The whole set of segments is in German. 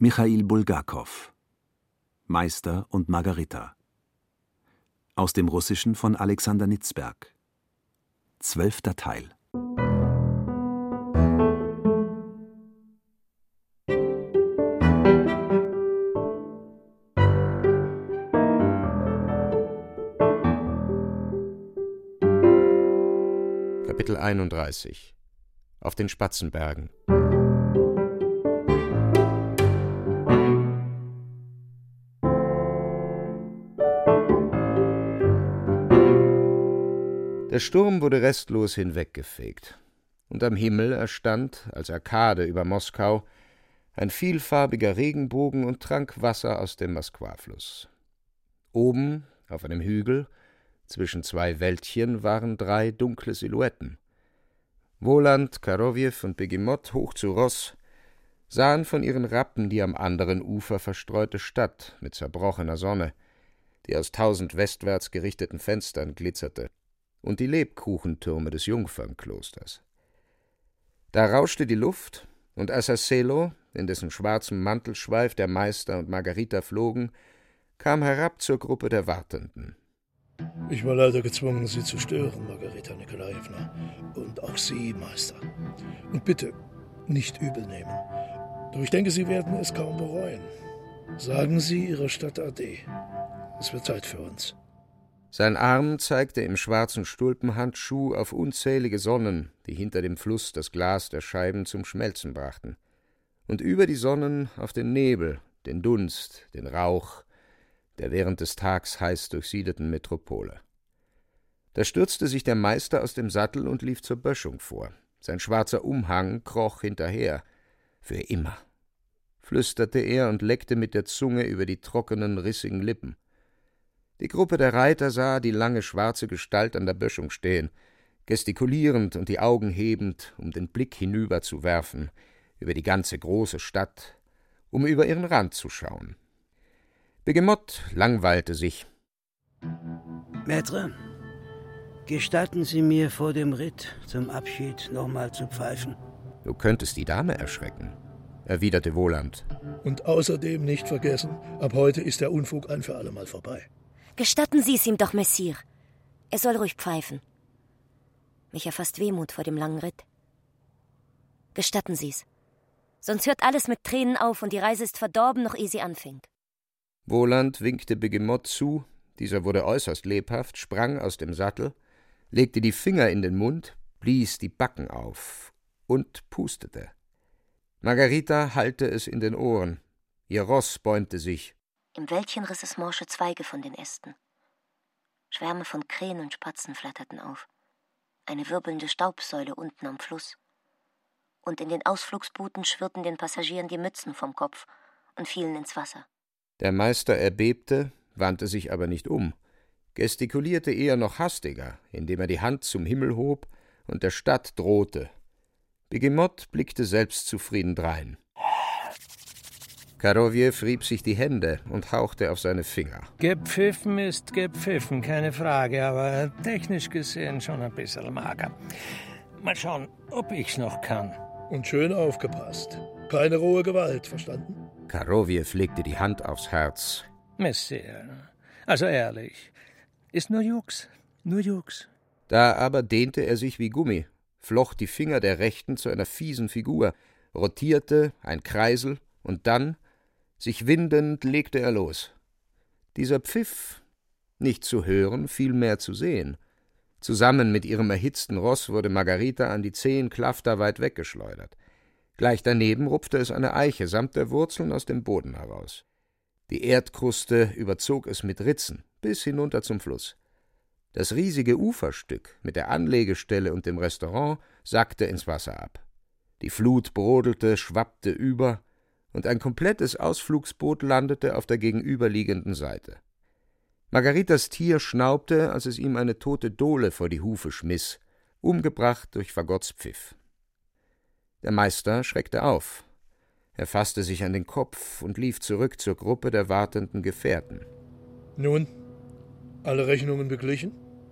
Michail Bulgakow, Meister und Margarita. Aus dem Russischen von Alexander Nitzberg. 12. Teil. Kapitel 31 Auf den Spatzenbergen. Der Sturm wurde restlos hinweggefegt, und am Himmel erstand, als Arkade über Moskau, ein vielfarbiger Regenbogen und trank Wasser aus dem Moskwa-Fluss. Oben, auf einem Hügel, zwischen zwei Wäldchen, waren 3 dunkle Silhouetten. Woland, Karowjew und Begimot, hoch zu Ross, sahen von ihren Rappen die am anderen Ufer verstreute Stadt mit zerbrochener Sonne, die aus 1000 westwärts gerichteten Fenstern glitzerte, und die Lebkuchentürme des Jungfernklosters. Da rauschte die Luft, und Assasselo, in dessen schwarzem Mantelschweif der Meister und Margarita flogen, kam herab zur Gruppe der Wartenden. Ich war leider gezwungen, Sie zu stören, Margarita Nikolajewna. Und auch Sie, Meister. Und bitte, nicht übel nehmen. Doch ich denke, Sie werden es kaum bereuen. Sagen Sie Ihrer Stadt Ade. Es wird Zeit für uns. Sein Arm zeigte im schwarzen Stulpenhandschuh auf unzählige Sonnen, die hinter dem Fluss das Glas der Scheiben zum Schmelzen brachten. Und über die Sonnen auf den Nebel, den Dunst, den Rauch, der während des Tags heiß durchsiedeten Metropole. Da stürzte sich der Meister aus dem Sattel und lief zur Böschung vor. Sein schwarzer Umhang kroch hinterher. Für immer, flüsterte er und leckte mit der Zunge über die trockenen, rissigen Lippen. Die Gruppe der Reiter sah die lange schwarze Gestalt an der Böschung stehen, gestikulierend und die Augen hebend, um den Blick hinüber zu werfen, über die ganze große Stadt, um über ihren Rand zu schauen. Begimot langweilte sich. Maître, gestatten Sie mir vor dem Ritt zum Abschied nochmal zu pfeifen? Du könntest die Dame erschrecken, erwiderte Woland. Und außerdem nicht vergessen, ab heute ist der Unfug ein für allemal vorbei. Gestatten Sie es ihm doch, Messire. Er soll ruhig pfeifen. Mich erfasst Wehmut vor dem langen Ritt. Gestatten Sie es. Sonst hört alles mit Tränen auf und die Reise ist verdorben, noch ehe sie anfängt. Woland winkte Begimot zu, dieser wurde äußerst lebhaft, sprang aus dem Sattel, legte die Finger in den Mund, blies die Backen auf und pustete. Margarita hallte es in den Ohren. Ihr Ross bäumte sich. Im Wäldchen riss es morsche Zweige von den Ästen. Schwärme von Krähen und Spatzen flatterten auf. Eine wirbelnde Staubsäule unten am Fluss. Und in den Ausflugsbooten schwirrten den Passagieren die Mützen vom Kopf und fielen ins Wasser. Der Meister erbebte, wandte sich aber nicht um, gestikulierte eher noch hastiger, indem er die Hand zum Himmel hob und der Stadt drohte. Begimot blickte selbstzufrieden drein. Karowjew rieb sich die Hände und hauchte auf seine Finger. Gepfiffen ist gepfiffen, keine Frage, aber technisch gesehen schon ein bisschen mager. Mal schauen, ob ich's noch kann. Und schön aufgepasst. Keine rohe Gewalt, verstanden? Karowjew legte die Hand aufs Herz. Messier, also ehrlich, ist nur Jux, nur Jux. Da aber dehnte er sich wie Gummi, flocht die Finger der Rechten zu einer fiesen Figur, rotierte, ein Kreisel, und dann, sich windend, legte er los. Dieser Pfiff, nicht zu hören, vielmehr zu sehen. Zusammen mit ihrem erhitzten Ross wurde Margarita an die 10 Klafter weit weggeschleudert. Gleich daneben rupfte es eine Eiche samt der Wurzeln aus dem Boden heraus. Die Erdkruste überzog es mit Ritzen bis hinunter zum Fluss. Das riesige Uferstück mit der Anlegestelle und dem Restaurant sackte ins Wasser ab. Die Flut brodelte, schwappte über, und ein komplettes Ausflugsboot landete auf der gegenüberliegenden Seite. Margaritas Tier schnaubte, als es ihm eine tote Dohle vor die Hufe schmiss, umgebracht durch Fagotts Pfiff. Der Meister schreckte auf. Er fasste sich an den Kopf und lief zurück zur Gruppe der wartenden Gefährten. Nun, alle Rechnungen beglichen?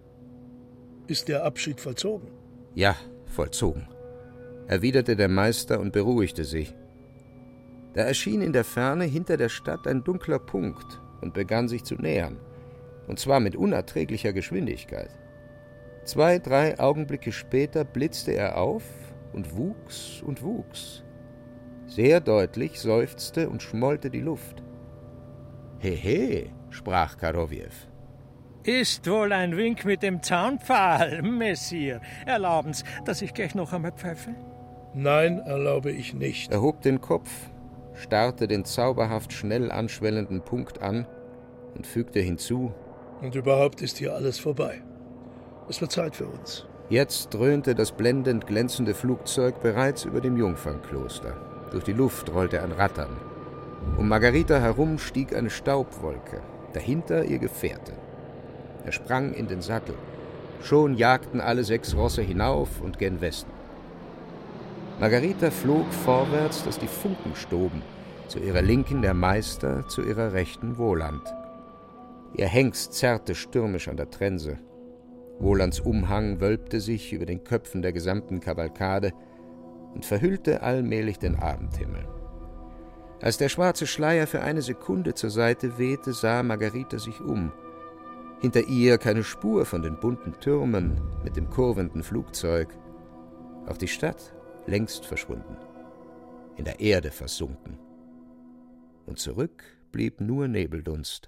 Ist der Abschied vollzogen? Ja, vollzogen, erwiderte der Meister und beruhigte sich. Da erschien in der Ferne hinter der Stadt ein dunkler Punkt und begann sich zu nähern, und zwar mit unerträglicher Geschwindigkeit. 2, 3 Augenblicke später blitzte er auf und wuchs und wuchs. Sehr deutlich seufzte und schmollte die Luft. »Hehe«, sprach Karowjew. »Ist wohl ein Wink mit dem Zaunpfahl, Messier. Erlauben's, dass ich gleich noch einmal pfeife?« »Nein, erlaube ich nicht.« Er hob den Kopf, starrte den zauberhaft schnell anschwellenden Punkt an und fügte hinzu: »Und überhaupt ist hier alles vorbei. Es wird Zeit für uns.« Jetzt dröhnte das blendend glänzende Flugzeug bereits über dem Jungfernkloster. Durch die Luft rollte ein Rattern. Um Margarita herum stieg eine Staubwolke, dahinter ihr Gefährte. Er sprang in den Sattel. Schon jagten alle 6 Rosse hinauf und gen Westen. Margarita flog vorwärts, dass die Funken stoben, zu ihrer Linken der Meister, zu ihrer Rechten Woland. Ihr Hengst zerrte stürmisch an der Trense. Wolands Umhang wölbte sich über den Köpfen der gesamten Kavalkade und verhüllte allmählich den Abendhimmel. Als der schwarze Schleier für eine Sekunde zur Seite wehte, sah Margarita sich um. Hinter ihr keine Spur von den bunten Türmen mit dem kurvenden Flugzeug. Auch die Stadt längst verschwunden, in der Erde versunken. Und zurück blieb nur Nebeldunst.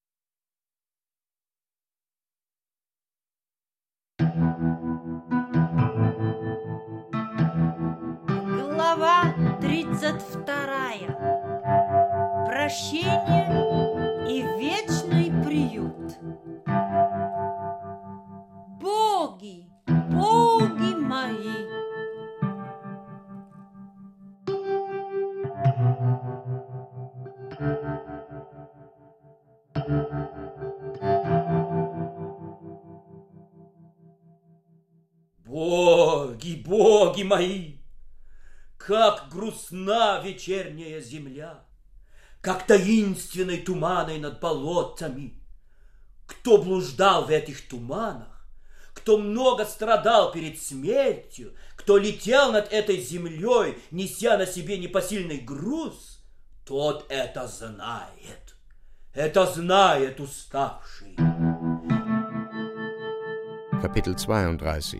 Глава 32. Прощение и вечный приют. Боги, боги мои! Боги, боги мои! Как грустна вечерняя земля, как таинственной туманой над болотами. Кто блуждал в этих туманах, кто много страдал перед смертью, кто летел над этой землей, неся на себе непосильный груз, тот это знает уставший. Kapitel 32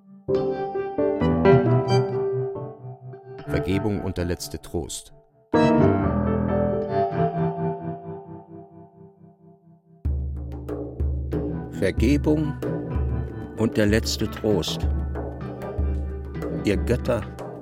Vergebung und der letzte Trost. Vergebung und der letzte Trost. Ihr Götter,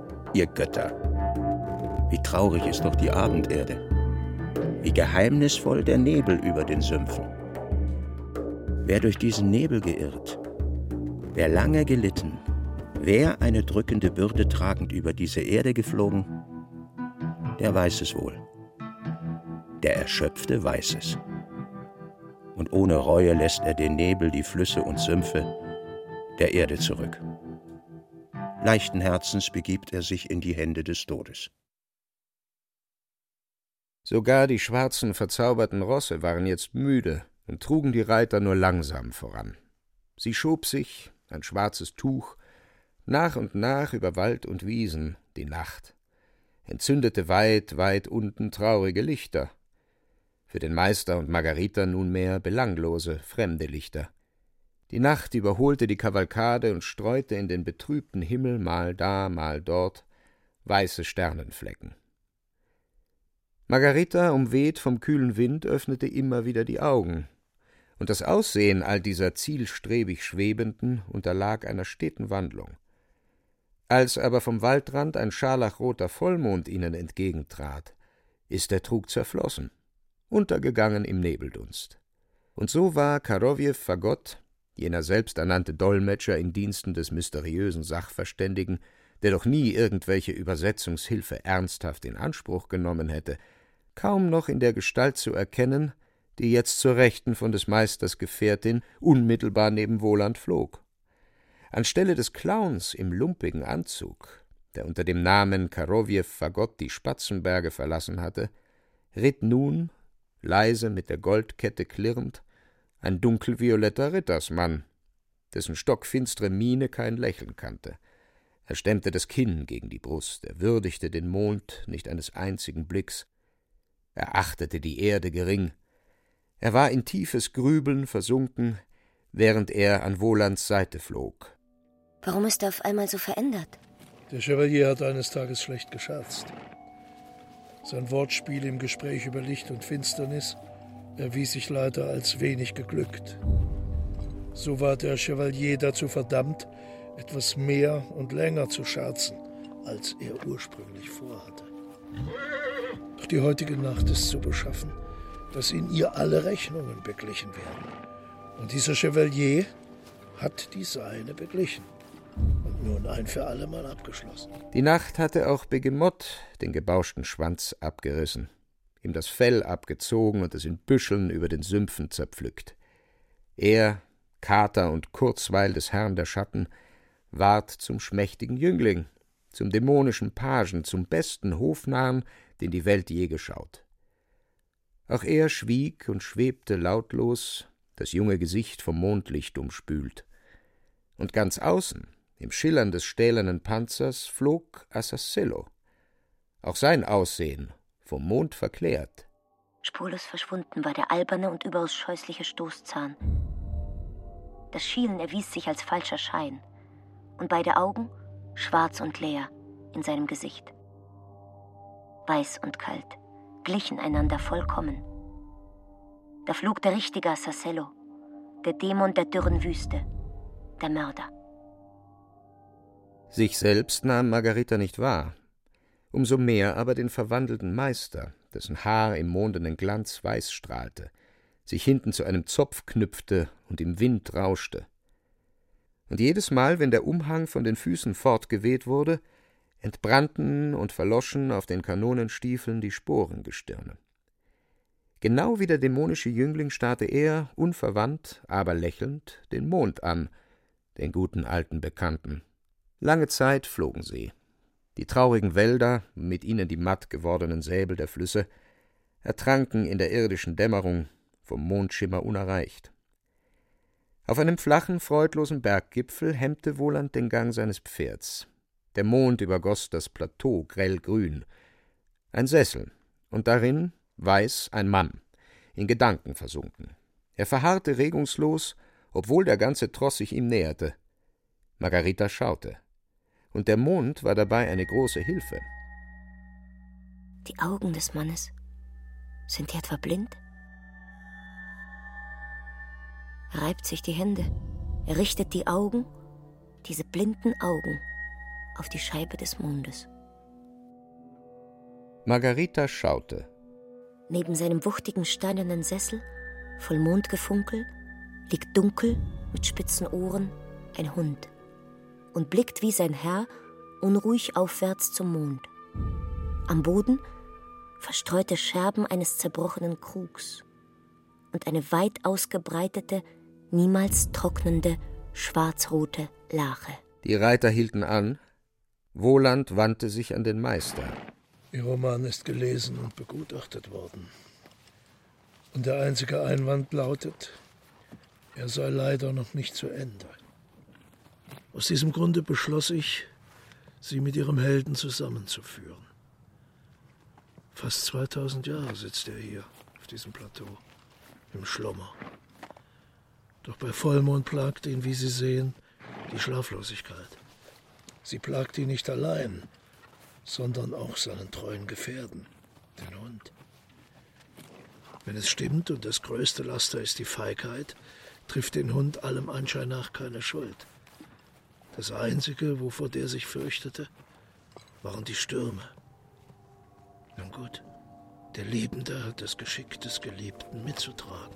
wie traurig ist doch die Abenderde, wie geheimnisvoll der Nebel über den Sümpfen. Wer durch diesen Nebel geirrt, wer lange gelitten, wer eine drückende Bürde tragend über diese Erde geflogen, der weiß es wohl. Der Erschöpfte weiß es. Und ohne Reue lässt er den Nebel, die Flüsse und Sümpfe der Erde zurück. Leichten Herzens begibt er sich in die Hände des Todes. Sogar die schwarzen, verzauberten Rosse waren jetzt müde und trugen die Reiter nur langsam voran. Sie schob sich, ein schwarzes Tuch, nach und nach über Wald und Wiesen, die Nacht, entzündete weit, weit unten traurige Lichter, für den Meister und Margarita nunmehr belanglose, fremde Lichter. Die Nacht überholte die Kavalkade und streute in den betrübten Himmel mal da, mal dort weiße Sternenflecken. Margarita, umweht vom kühlen Wind, öffnete immer wieder die Augen, und das Aussehen all dieser zielstrebig Schwebenden unterlag einer steten Wandlung. Als aber vom Waldrand ein scharlachroter Vollmond ihnen entgegentrat, ist der Trug zerflossen, untergegangen im Nebeldunst. Und so war Karowjew Fagott, jener selbsternannte Dolmetscher in Diensten des mysteriösen Sachverständigen, der doch nie irgendwelche Übersetzungshilfe ernsthaft in Anspruch genommen hätte, kaum noch in der Gestalt zu erkennen, die jetzt zur Rechten von des Meisters Gefährtin unmittelbar neben Woland flog. Anstelle des Clowns im lumpigen Anzug, der unter dem Namen Karowjew Fagott die Spatzenberge verlassen hatte, ritt nun, leise mit der Goldkette klirrend, ein dunkelvioletter Rittersmann, dessen stockfinstre Miene kein Lächeln kannte. Er stemmte das Kinn gegen die Brust, er würdigte den Mond nicht eines einzigen Blicks, er achtete die Erde gering, er war in tiefes Grübeln versunken, während er an Wolands Seite flog. Warum ist er auf einmal so verändert? Der Chevalier hat eines Tages schlecht gescherzt. Sein Wortspiel im Gespräch über Licht und Finsternis erwies sich leider als wenig geglückt. So war der Chevalier dazu verdammt, etwas mehr und länger zu scherzen, als er ursprünglich vorhatte. Doch die heutige Nacht ist so beschaffen, dass in ihr alle Rechnungen beglichen werden. Und dieser Chevalier hat die seine beglichen und nun ein für alle Mal abgeschlossen. Die Nacht hatte auch Begemott den gebauschten Schwanz abgerissen, ihm das Fell abgezogen und es in Büscheln über den Sümpfen zerpflückt. Er, Kater und Kurzweil des Herrn der Schatten, ward zum schmächtigen Jüngling, zum dämonischen Pagen, zum besten Hofnarren, den die Welt je geschaut. Auch er schwieg und schwebte lautlos, das junge Gesicht vom Mondlicht umspült. Und ganz außen, im Schillern des stählernen Panzers, flog Assasello. Auch sein Aussehen, vom Mond verklärt. Spurlos verschwunden war der alberne und überaus scheußliche Stoßzahn. Das Schielen erwies sich als falscher Schein, und beide Augen, schwarz und leer, in seinem Gesicht. Weiß und kalt, glichen einander vollkommen. Da flog der richtige Assasello, der Dämon der dürren Wüste, der Mörder. Sich selbst nahm Margarita nicht wahr, umso mehr aber den verwandelten Meister, dessen Haar im mondenen Glanz weiß strahlte, sich hinten zu einem Zopf knüpfte und im Wind rauschte. Und jedes Mal, wenn der Umhang von den Füßen fortgeweht wurde, entbrannten und verloschen auf den Kanonenstiefeln die Sporengestirne. Genau wie der dämonische Jüngling starrte er, unverwandt, aber lächelnd, den Mond an, den guten alten Bekannten. Lange Zeit flogen sie. Die traurigen Wälder, mit ihnen die matt gewordenen Säbel der Flüsse, ertranken in der irdischen Dämmerung, vom Mondschimmer unerreicht. Auf einem flachen, freudlosen Berggipfel hemmte Woland den Gang seines Pferds. Der Mond übergoss das Plateau grellgrün. Ein Sessel, und darin, weiß, ein Mann, in Gedanken versunken. Er verharrte regungslos, obwohl der ganze Tross sich ihm näherte. Margarita schaute. Und der Mond war dabei eine große Hilfe. Die Augen des Mannes, sind die etwa blind? Er reibt sich die Hände, er richtet die Augen, diese blinden Augen, auf die Scheibe des Mondes. Margarita schaute. Neben seinem wuchtigen steinernen Sessel, voll Mondgefunkel, liegt dunkel, mit spitzen Ohren, ein Hund und blickt wie sein Herr unruhig aufwärts zum Mond. Am Boden verstreute Scherben eines zerbrochenen Krugs und eine weit ausgebreitete, niemals trocknende, schwarzrote Lache. Die Reiter hielten an. Woland wandte sich an den Meister. Ihr Roman ist gelesen und begutachtet worden. Und der einzige Einwand lautet, er sei leider noch nicht zu Ende. Aus diesem Grunde beschloss ich, sie mit ihrem Helden zusammenzuführen. Fast 2000 Jahre sitzt er hier, auf diesem Plateau, im Schlummer. Doch bei Vollmond plagt ihn, wie Sie sehen, die Schlaflosigkeit. Sie plagt ihn nicht allein, sondern auch seinen treuen Gefährten, den Hund. Wenn es stimmt und das größte Laster ist die Feigheit, trifft den Hund allem Anschein nach keine Schuld. Das Einzige, wovor der sich fürchtete, waren die Stürme. Nun gut, der Liebende hat das Geschick des Geliebten mitzutragen.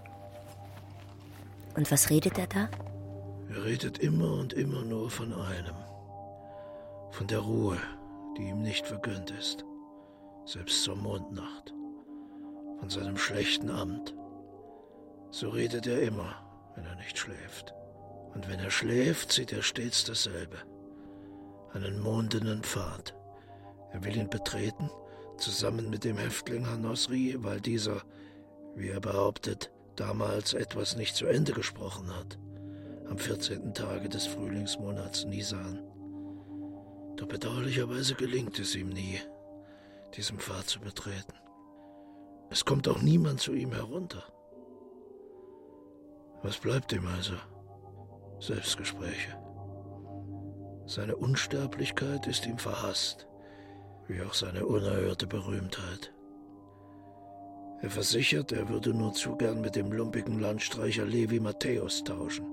Und was redet er da? Er redet immer und immer nur von einem. Von der Ruhe, die ihm nicht vergönnt ist, selbst zur Mondnacht. Von seinem schlechten Amt. So redet er immer, wenn er nicht schläft. Und wenn er schläft, sieht er stets dasselbe. Einen mondenen Pfad. Er will ihn betreten, zusammen mit dem Häftling Hanosri, weil dieser, wie er behauptet, damals etwas nicht zu Ende gesprochen hat, am 14. Tage des Frühlingsmonats Nisan. Doch bedauerlicherweise gelingt es ihm nie, diesen Pfad zu betreten. Es kommt auch niemand zu ihm herunter. Was bleibt ihm also? Selbstgespräche. Seine Unsterblichkeit ist ihm verhasst, wie auch seine unerhörte Berühmtheit. Er versichert, er würde nur zu gern mit dem lumpigen Landstreicher Levi Matthäus tauschen.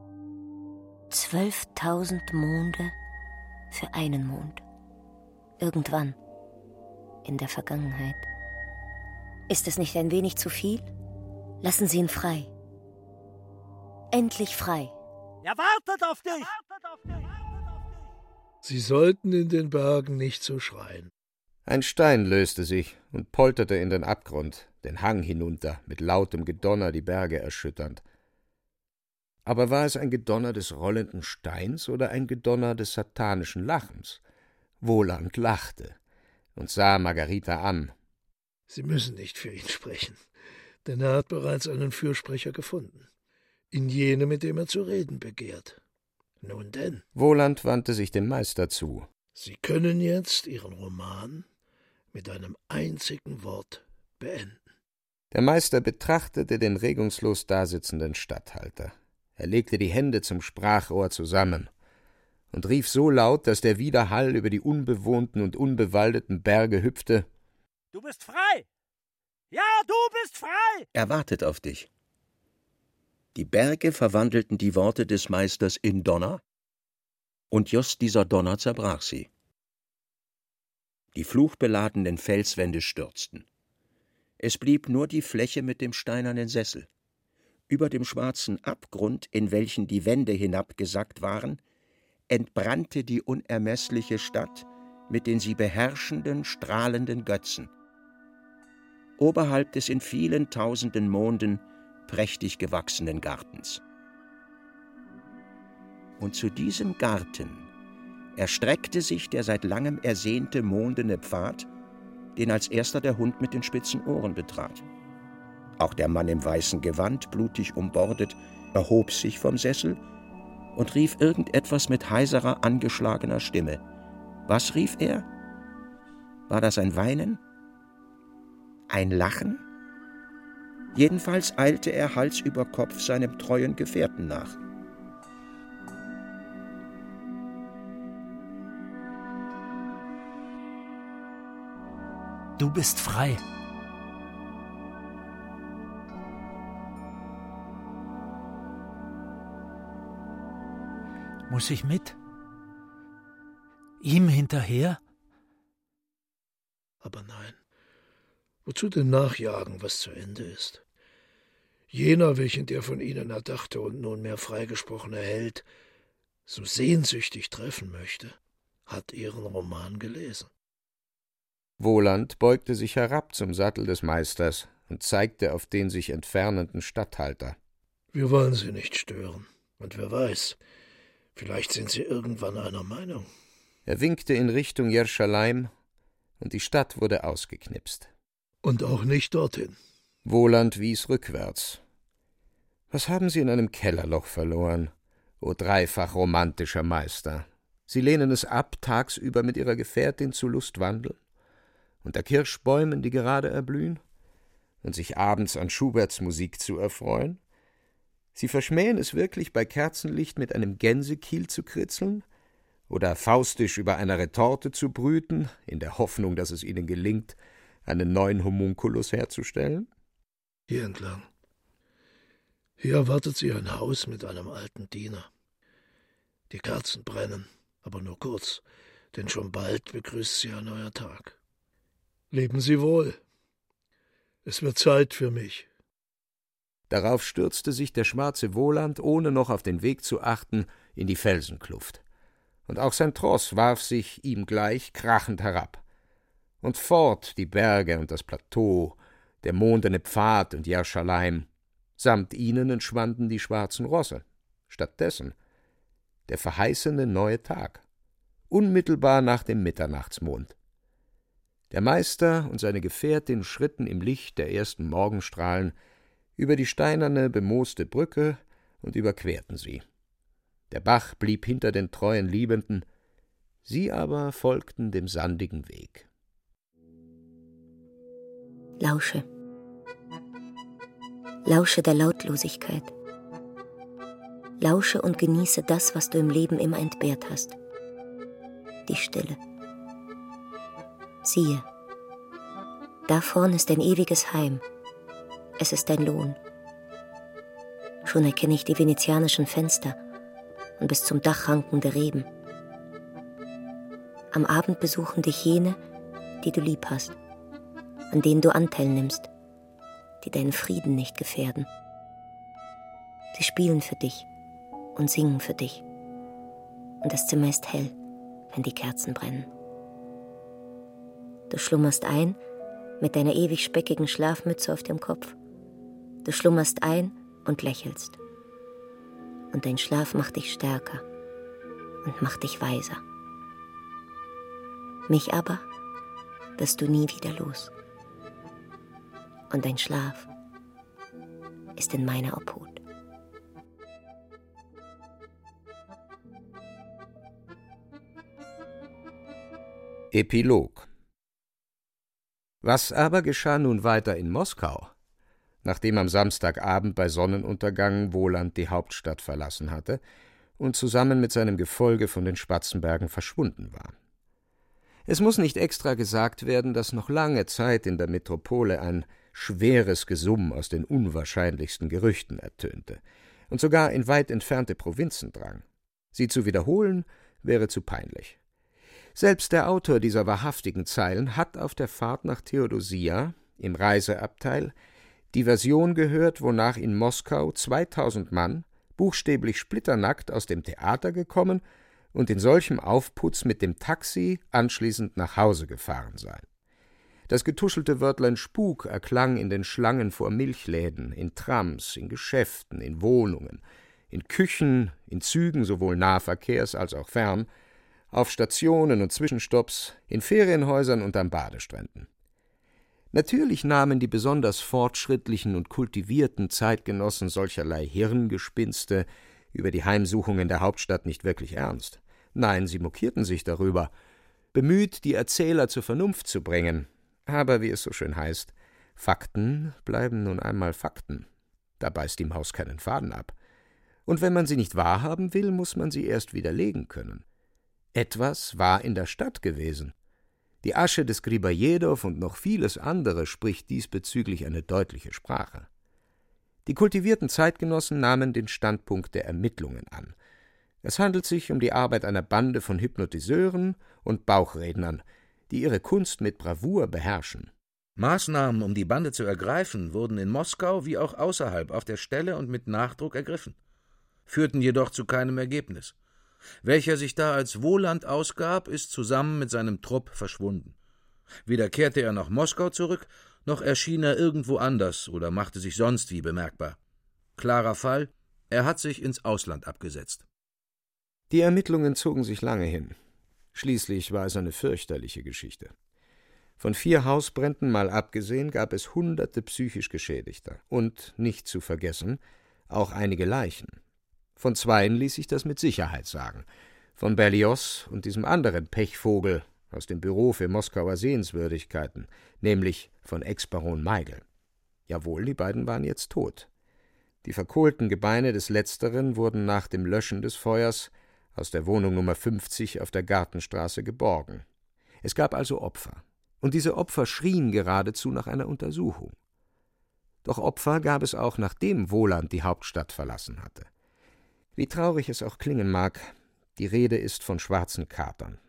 12.000 Monde für einen Mond. Irgendwann. In der Vergangenheit. Ist es nicht ein wenig zu viel? Lassen Sie ihn frei. Endlich frei. Er wartet auf dich! Sie sollten in den Bergen nicht so schreien. Ein Stein löste sich und polterte in den Abgrund, den Hang hinunter, mit lautem Gedonner die Berge erschütternd. Aber war es ein Gedonner des rollenden Steins oder ein Gedonner des satanischen Lachens? Voland lachte und sah Margarita an. Sie müssen nicht für ihn sprechen, denn er hat bereits einen Fürsprecher gefunden. In jene, mit dem er zu reden begehrt. Nun denn. Voland wandte sich dem Meister zu. Sie können jetzt Ihren Roman mit einem einzigen Wort beenden. Der Meister betrachtete den regungslos dasitzenden Statthalter. Er legte die Hände zum Sprachrohr zusammen und rief so laut, dass der Widerhall über die unbewohnten und unbewaldeten Berge hüpfte: Du bist frei! Ja, du bist frei! Er wartet auf dich. Die Berge verwandelten die Worte des Meisters in Donner, und just dieser Donner zerbrach sie. Die fluchbeladenen Felswände stürzten. Es blieb nur die Fläche mit dem steinernen Sessel. Über dem schwarzen Abgrund, in welchen die Wände hinabgesackt waren, entbrannte die unermessliche Stadt mit den sie beherrschenden, strahlenden Götzen. Oberhalb des in vielen tausenden Monden prächtig gewachsenen Gartens. Und zu diesem Garten erstreckte sich der seit langem ersehnte mondene Pfad, den als erster der Hund mit den spitzen Ohren betrat. Auch der Mann im weißen Gewand, blutig umbordet, erhob sich vom Sessel und rief irgendetwas mit heiserer, angeschlagener Stimme. Was rief er? War das ein Weinen? Ein Lachen? Jedenfalls eilte er Hals über Kopf seinem treuen Gefährten nach. Du bist frei. Muss ich mit? Ihm hinterher? Aber nein. Wozu denn nachjagen, was zu Ende ist? Jener, welchen der von Ihnen erdachte und nunmehr freigesprochene Held so sehnsüchtig treffen möchte, hat Ihren Roman gelesen. Voland beugte sich herab zum Sattel des Meisters und zeigte auf den sich entfernenden Statthalter. Wir wollen Sie nicht stören. Und wer weiß, vielleicht sind Sie irgendwann einer Meinung. Er winkte in Richtung Jerusalem, und die Stadt wurde ausgeknipst. Und auch nicht dorthin. Voland wies rückwärts. Was haben Sie in einem Kellerloch verloren, o dreifach romantischer Meister? Sie lehnen es ab, tagsüber mit Ihrer Gefährtin zu Lustwandeln, unter Kirschbäumen, die gerade erblühen, und sich abends an Schuberts Musik zu erfreuen? Sie verschmähen es wirklich, bei Kerzenlicht mit einem Gänsekiel zu kritzeln oder faustisch über einer Retorte zu brüten, in der Hoffnung, dass es Ihnen gelingt, einen neuen Homunculus herzustellen? Hier entlang. Hier erwartet Sie ein Haus mit einem alten Diener. Die Kerzen brennen, aber nur kurz, denn schon bald begrüßt Sie ein neuer Tag. Leben Sie wohl. Es wird Zeit für mich. Darauf stürzte sich der schwarze Voland, ohne noch auf den Weg zu achten, in die Felsenkluft. Und auch sein Tross warf sich ihm gleich krachend herab. Und fort die Berge und das Plateau, der mondene Pfad und Jerusalem. Samt ihnen entschwanden die schwarzen Rosse. Stattdessen der verheißene neue Tag, unmittelbar nach dem Mitternachtsmond. Der Meister und seine Gefährtin schritten im Licht der ersten Morgenstrahlen über die steinerne, bemooste Brücke und überquerten sie. Der Bach blieb hinter den treuen Liebenden, Sie aber folgten dem sandigen Weg. Lausche. Lausche der Lautlosigkeit. Lausche und genieße das, was du im Leben immer entbehrt hast. Die Stille. Siehe, da vorn ist dein ewiges Heim. Es ist dein Lohn. Schon erkenne ich die venezianischen Fenster und bis zum Dach rankende Reben. Am Abend besuchen dich jene, die du lieb hast, an denen du Anteil nimmst, die deinen Frieden nicht gefährden. Sie spielen für dich und singen für dich. Und das Zimmer ist hell, wenn die Kerzen brennen. Du schlummerst ein mit deiner ewig speckigen Schlafmütze auf dem Kopf. Du schlummerst ein und lächelst. Und dein Schlaf macht dich stärker und macht dich weiser. Mich aber wirst du nie wieder los. Und dein Schlaf ist in meiner Obhut. Epilog. Was aber geschah nun weiter in Moskau, nachdem am Samstagabend bei Sonnenuntergang Voland die Hauptstadt verlassen hatte und zusammen mit seinem Gefolge von den Spatzenbergen verschwunden war? Es muss nicht extra gesagt werden, dass noch lange Zeit in der Metropole ein schweres Gesumm aus den unwahrscheinlichsten Gerüchten ertönte und sogar in weit entfernte Provinzen drang. Sie zu wiederholen, wäre zu peinlich. Selbst der Autor dieser wahrhaftigen Zeilen hat auf der Fahrt nach Theodosia im Reiseabteil die Version gehört, wonach in Moskau 2000 Mann buchstäblich splitternackt aus dem Theater gekommen und in solchem Aufputz mit dem Taxi anschließend nach Hause gefahren seien. Das getuschelte Wörtlein Spuk erklang in den Schlangen vor Milchläden, in Trams, in Geschäften, in Wohnungen, in Küchen, in Zügen sowohl Nahverkehrs als auch fern, auf Stationen und Zwischenstopps, in Ferienhäusern und an Badestränden. Natürlich nahmen die besonders fortschrittlichen und kultivierten Zeitgenossen solcherlei Hirngespinste über die Heimsuchungen der Hauptstadt nicht wirklich ernst. Nein, sie mokierten sich darüber, bemüht, die Erzähler zur Vernunft zu bringen. Aber wie es so schön heißt, Fakten bleiben nun einmal Fakten. Da beißt die Maus keinen Faden ab. Und wenn man sie nicht wahrhaben will, muss man sie erst widerlegen können. Etwas war in der Stadt gewesen. Die Asche des Gribajedow und noch vieles andere spricht diesbezüglich eine deutliche Sprache. Die kultivierten Zeitgenossen nahmen den Standpunkt der Ermittlungen an. Es handelt sich um die Arbeit einer Bande von Hypnotiseuren und Bauchrednern, die ihre Kunst mit Bravour beherrschen. Maßnahmen, um die Bande zu ergreifen, wurden in Moskau wie auch außerhalb auf der Stelle und mit Nachdruck ergriffen, führten jedoch zu keinem Ergebnis. Welcher sich da als Voland ausgab, ist zusammen mit seinem Trupp verschwunden. Weder kehrte er nach Moskau zurück, noch erschien er irgendwo anders oder machte sich sonst wie bemerkbar. Klarer Fall, er hat sich ins Ausland abgesetzt. Die Ermittlungen zogen sich lange hin. Schließlich war es eine fürchterliche Geschichte. Von 4 Hausbränden mal abgesehen gab es Hunderte psychisch Geschädigter und, nicht zu vergessen, auch einige Leichen. Von 2 ließ sich das mit Sicherheit sagen. Von Berlioz und diesem anderen Pechvogel aus dem Büro für Moskauer Sehenswürdigkeiten, nämlich von Ex-Baron Meigel. Jawohl, die beiden waren jetzt tot. Die verkohlten Gebeine des Letzteren wurden nach dem Löschen des Feuers aus der Wohnung Nummer 50 auf der Gartenstraße geborgen. Es gab also Opfer. Und diese Opfer schrien geradezu nach einer Untersuchung. Doch Opfer gab es auch, nachdem Voland die Hauptstadt verlassen hatte. Wie traurig es auch klingen mag, die Rede ist von schwarzen Katern.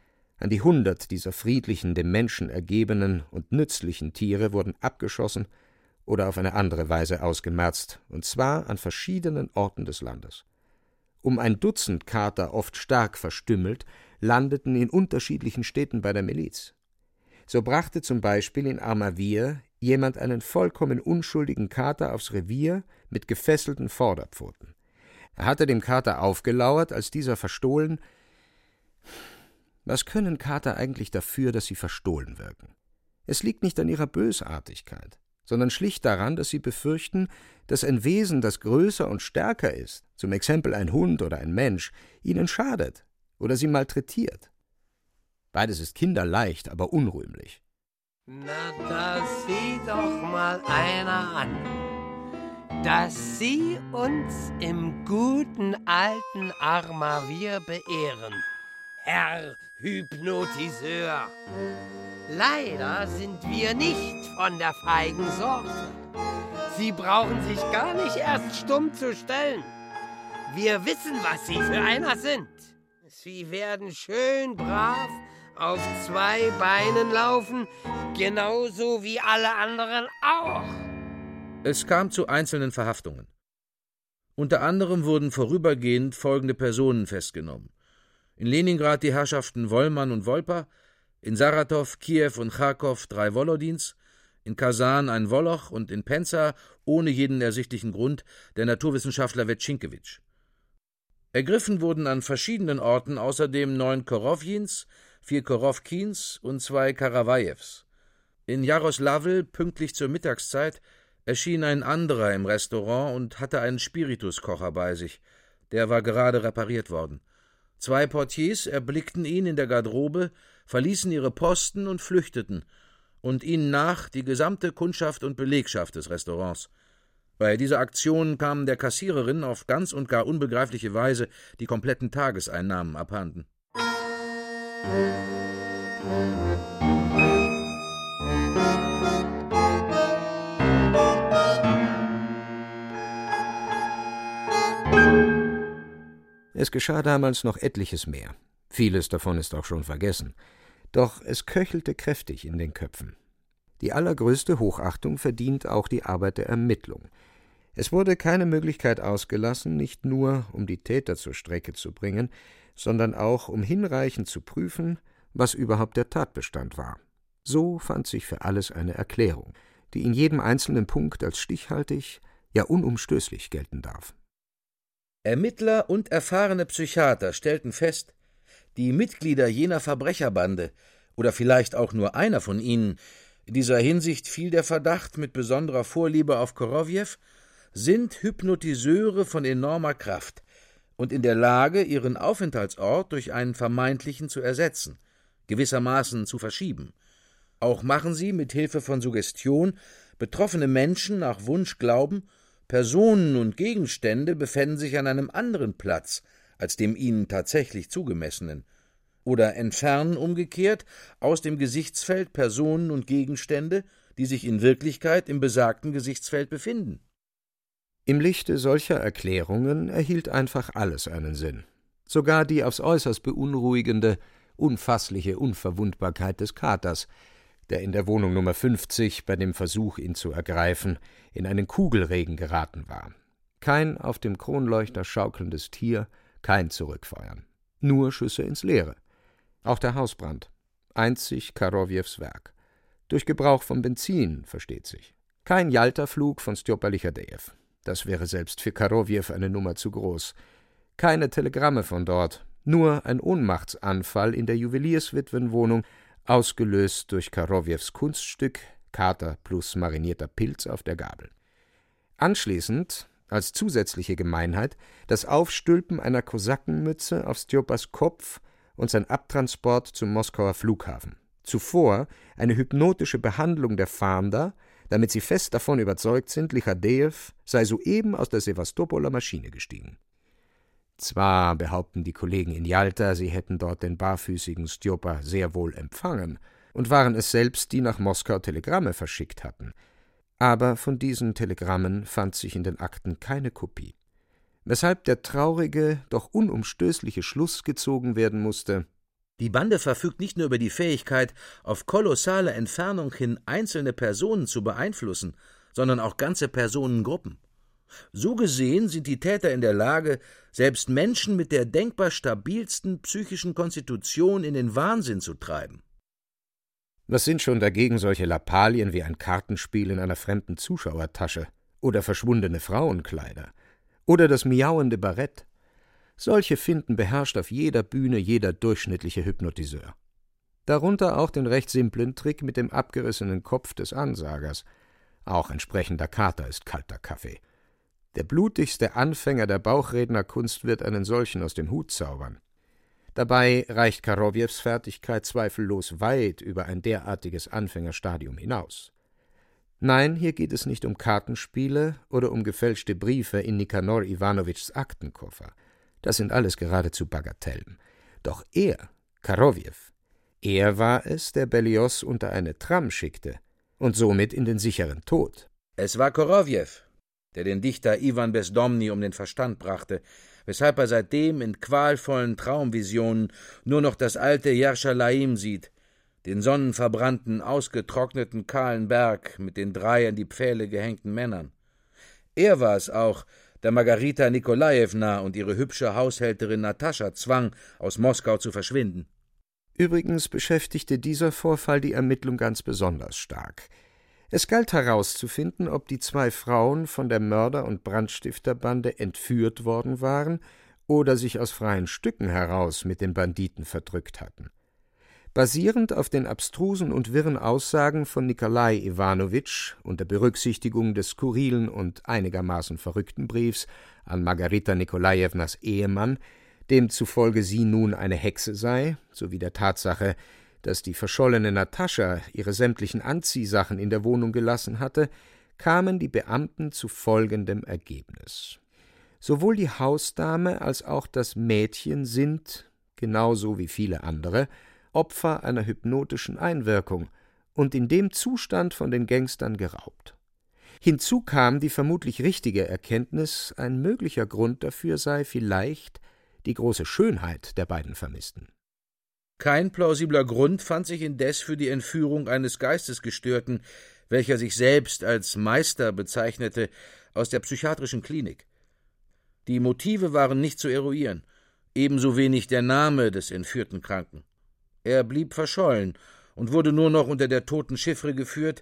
An die 100 dieser friedlichen, dem Menschen ergebenen und nützlichen Tiere wurden abgeschossen oder auf eine andere Weise ausgemerzt, und zwar an verschiedenen Orten des Landes. Um ein Dutzend Kater, oft stark verstümmelt, landeten in unterschiedlichen Städten bei der Miliz. So brachte zum Beispiel in Armavir jemand einen vollkommen unschuldigen Kater aufs Revier mit gefesselten Vorderpfoten. Er hatte dem Kater aufgelauert, als dieser verstohlen. Was können Kater eigentlich dafür, dass sie verstohlen wirken? Es liegt nicht an ihrer Bösartigkeit, sondern schlicht daran, dass sie befürchten, dass ein Wesen, das größer und stärker ist, zum Exempel ein Hund oder ein Mensch, ihnen schadet oder sie malträtiert. Beides ist kinderleicht, aber unrühmlich. Na, da sieh doch mal einer an, dass Sie uns im guten alten Armavier beehren, Herr Hypnotiseur. Leider sind wir nicht von der feigen Sorte. Sie brauchen sich gar nicht erst stumm zu stellen. Wir wissen, was Sie für einer sind. Sie werden schön brav auf 2 Beinen laufen, genauso wie alle anderen auch. Es kam zu einzelnen Verhaftungen. Unter anderem wurden vorübergehend folgende Personen festgenommen. In Leningrad die Herrschaften Wollmann und Wolper, in Saratow, Kiew und Charkow 3 Wolodins, in Kasan ein Woloch und in Penza, ohne jeden ersichtlichen Grund, der Naturwissenschaftler Wetschinkiewicz. Ergriffen wurden an verschiedenen Orten außerdem 9 Korowjins, 4 Korowkins und 2 Karawajews. In Jaroslawl, pünktlich zur Mittagszeit, erschien ein anderer im Restaurant und hatte einen Spirituskocher bei sich. Der war gerade repariert worden. 2 Portiers erblickten ihn in der Garderobe, verließen ihre Posten und flüchteten, und ihnen nach die gesamte Kundschaft und Belegschaft des Restaurants. Bei dieser Aktion kamen der Kassiererin auf ganz und gar unbegreifliche Weise die kompletten Tageseinnahmen abhanden. Es geschah damals noch etliches mehr. Vieles davon ist auch schon vergessen. Doch es köchelte kräftig in den Köpfen. Die allergrößte Hochachtung verdient auch die Arbeit der Ermittlung. Es wurde keine Möglichkeit ausgelassen, nicht nur um die Täter zur Strecke zu bringen, sondern auch um hinreichend zu prüfen, was überhaupt der Tatbestand war. So fand sich für alles eine Erklärung, die in jedem einzelnen Punkt als stichhaltig, ja unumstößlich gelten darf. Ermittler und erfahrene Psychiater stellten fest, die Mitglieder jener Verbrecherbande, oder vielleicht auch nur einer von ihnen, in dieser Hinsicht fiel der Verdacht mit besonderer Vorliebe auf Korowjew, sind Hypnotiseure von enormer Kraft und in der Lage, ihren Aufenthaltsort durch einen vermeintlichen zu ersetzen, gewissermaßen zu verschieben. Auch machen sie mit Hilfe von Suggestion betroffene Menschen nach Wunsch glauben, Personen und Gegenstände befänden sich an einem anderen Platz als dem ihnen tatsächlich zugemessenen, oder entfernen umgekehrt aus dem Gesichtsfeld Personen und Gegenstände, die sich in Wirklichkeit im besagten Gesichtsfeld befinden. Im Lichte solcher Erklärungen erhielt einfach alles einen Sinn. Sogar die aufs äußerst beunruhigende, unfassliche Unverwundbarkeit des Katers, der in der Wohnung Nummer 50 bei dem Versuch, ihn zu ergreifen, in einen Kugelregen geraten war. Kein auf dem Kronleuchter schaukelndes Tier, kein Zurückfeuern. Nur Schüsse ins Leere. Auch der Hausbrand. Einzig Korowjews Werk. Durch Gebrauch von Benzin, versteht sich. Kein Jalta-Flug von Stjopa Lichadejew. Das wäre selbst für Korowjew eine Nummer zu groß. Keine Telegramme von dort. Nur ein Ohnmachtsanfall in der Juwelierswitwenwohnung, ausgelöst durch Korowjews Kunststück, Kater plus marinierter Pilz auf der Gabel. Anschließend, als zusätzliche Gemeinheit, das Aufstülpen einer Kosakenmütze auf Stjopas Kopf und sein Abtransport zum Moskauer Flughafen. Zuvor eine hypnotische Behandlung der Fahnder, damit sie fest davon überzeugt sind, Lichadejew sei soeben aus der Sewastopoler Maschine gestiegen. Zwar behaupten die Kollegen in Jalta, sie hätten dort den barfüßigen Stjopa sehr wohl empfangen und waren es selbst, die nach Moskau Telegramme verschickt hatten. Aber von diesen Telegrammen fand sich in den Akten keine Kopie. Weshalb der traurige, doch unumstößliche Schluss gezogen werden musste: Die Bande verfügt nicht nur über die Fähigkeit, auf kolossale Entfernung hin einzelne Personen zu beeinflussen, sondern auch ganze Personengruppen. So gesehen sind die Täter in der Lage, selbst Menschen mit der denkbar stabilsten psychischen Konstitution in den Wahnsinn zu treiben. Was sind schon dagegen solche Lappalien wie ein Kartenspiel in einer fremden Zuschauertasche oder verschwundene Frauenkleider oder das miauende Barett? Solche finden beherrscht auf jeder Bühne jeder durchschnittliche Hypnotiseur. Darunter auch den recht simplen Trick mit dem abgerissenen Kopf des Ansagers. Auch entsprechender Kater ist kalter Kaffee. Der blutigste Anfänger der Bauchrednerkunst wird einen solchen aus dem Hut zaubern. Dabei reicht Korowjews Fertigkeit zweifellos weit über ein derartiges Anfängerstadium hinaus. Nein, hier geht es nicht um Kartenspiele oder um gefälschte Briefe in Nikanor Iwanowitschs Aktenkoffer. Das sind alles geradezu Bagatellen. Doch er, Korowjew, er war es, der Berlioz unter eine Tram schickte und somit in den sicheren Tod. Es war Korowjew, der den Dichter Iwan Bezdomny um den Verstand brachte, weshalb er seitdem in qualvollen Traumvisionen nur noch das alte Jerusalem sieht, den sonnenverbrannten, ausgetrockneten, kahlen Berg mit den 3 an die Pfähle gehängten Männern. Er war es auch, der Margarita Nikolajewna und ihre hübsche Haushälterin Natascha zwang, aus Moskau zu verschwinden. Übrigens beschäftigte dieser Vorfall die Ermittlung ganz besonders stark. Es galt herauszufinden, ob die 2 Frauen von der Mörder- und Brandstifterbande entführt worden waren oder sich aus freien Stücken heraus mit den Banditen verdrückt hatten. Basierend auf den abstrusen und wirren Aussagen von Nikolai Iwanowitsch unter Berücksichtigung des skurrilen und einigermaßen verrückten Briefs an Margarita Nikolajewnas Ehemann, demzufolge sie nun eine Hexe sei, sowie der Tatsache, dass die verschollene Natascha ihre sämtlichen Anziehsachen in der Wohnung gelassen hatte, kamen die Beamten zu folgendem Ergebnis. Sowohl die Hausdame als auch das Mädchen sind, genauso wie viele andere, Opfer einer hypnotischen Einwirkung und in dem Zustand von den Gangstern geraubt. Hinzu kam die vermutlich richtige Erkenntnis, ein möglicher Grund dafür sei vielleicht die große Schönheit der beiden Vermissten. Kein plausibler Grund fand sich indes für die Entführung eines Geistesgestörten, welcher sich selbst als Meister bezeichnete, aus der psychiatrischen Klinik. Die Motive waren nicht zu eruieren, ebenso wenig der Name des entführten Kranken. Er blieb verschollen und wurde nur noch unter der toten Chiffre geführt,